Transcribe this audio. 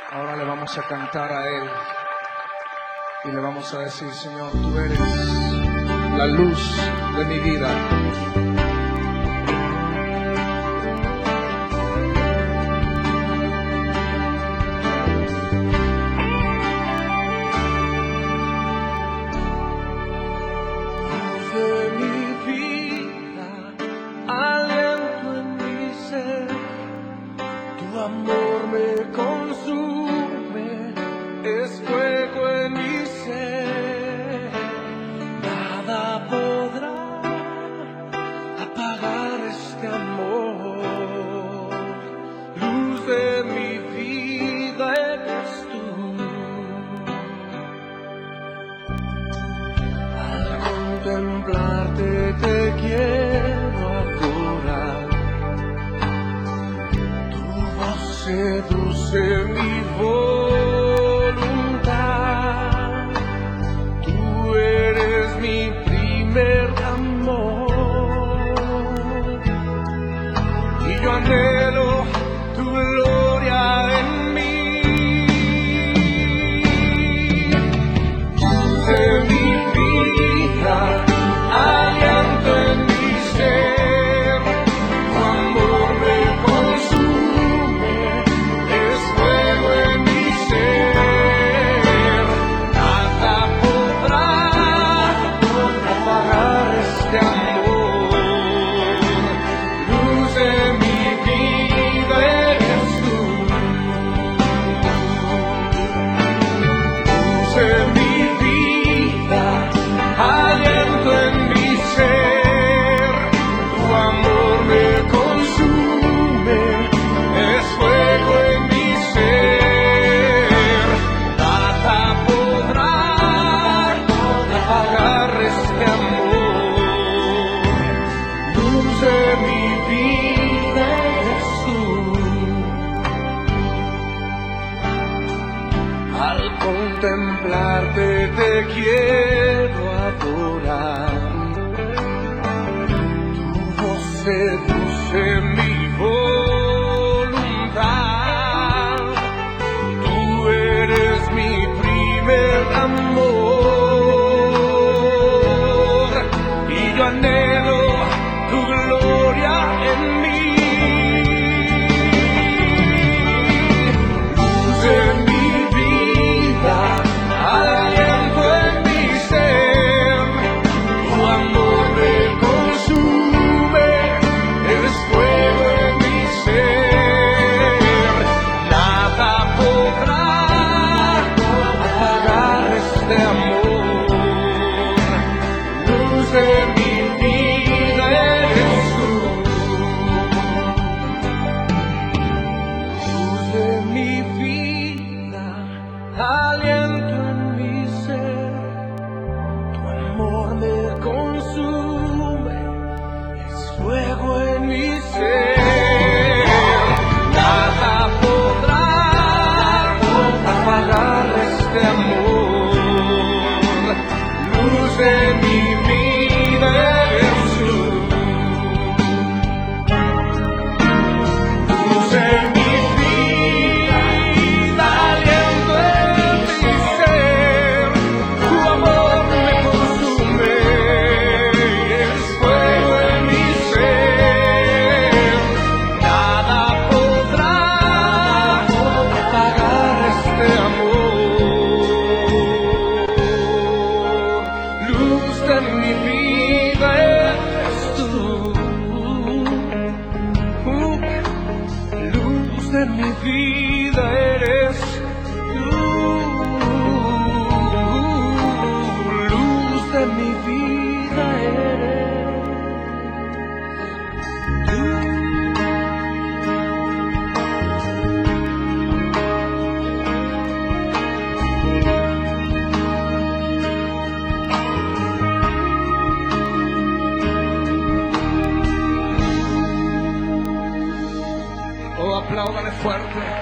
Ahora le vamos a cantar a Él y le vamos a decir: Señor, tú eres la luz de mi vida. Tu amor me consume, es fuego en mi ser. Nada podrá apagar este amor. Luz de mi vida eres tú. Al contemplarte te quiero adorar. Seduce mi voluntad, tú eres mi primer amor, y yo anhelo tu gloria en mí. De mi vida, aliento en mi ser, tu amor me consume. Al contemplarte te quiero adorar, tu voz seduce mi voluntad, tú eres mi primer amor, y yo anhelo tu gloria en mí. Aliento en mi ser, tu amor me consume, es fuego en mi ser. Nada podrá apagar este amor, luz de mi vida eres tú. Luz de mi de mi vida eres tú, luz de mi vida eres tú. Oh, apláudale fuerte.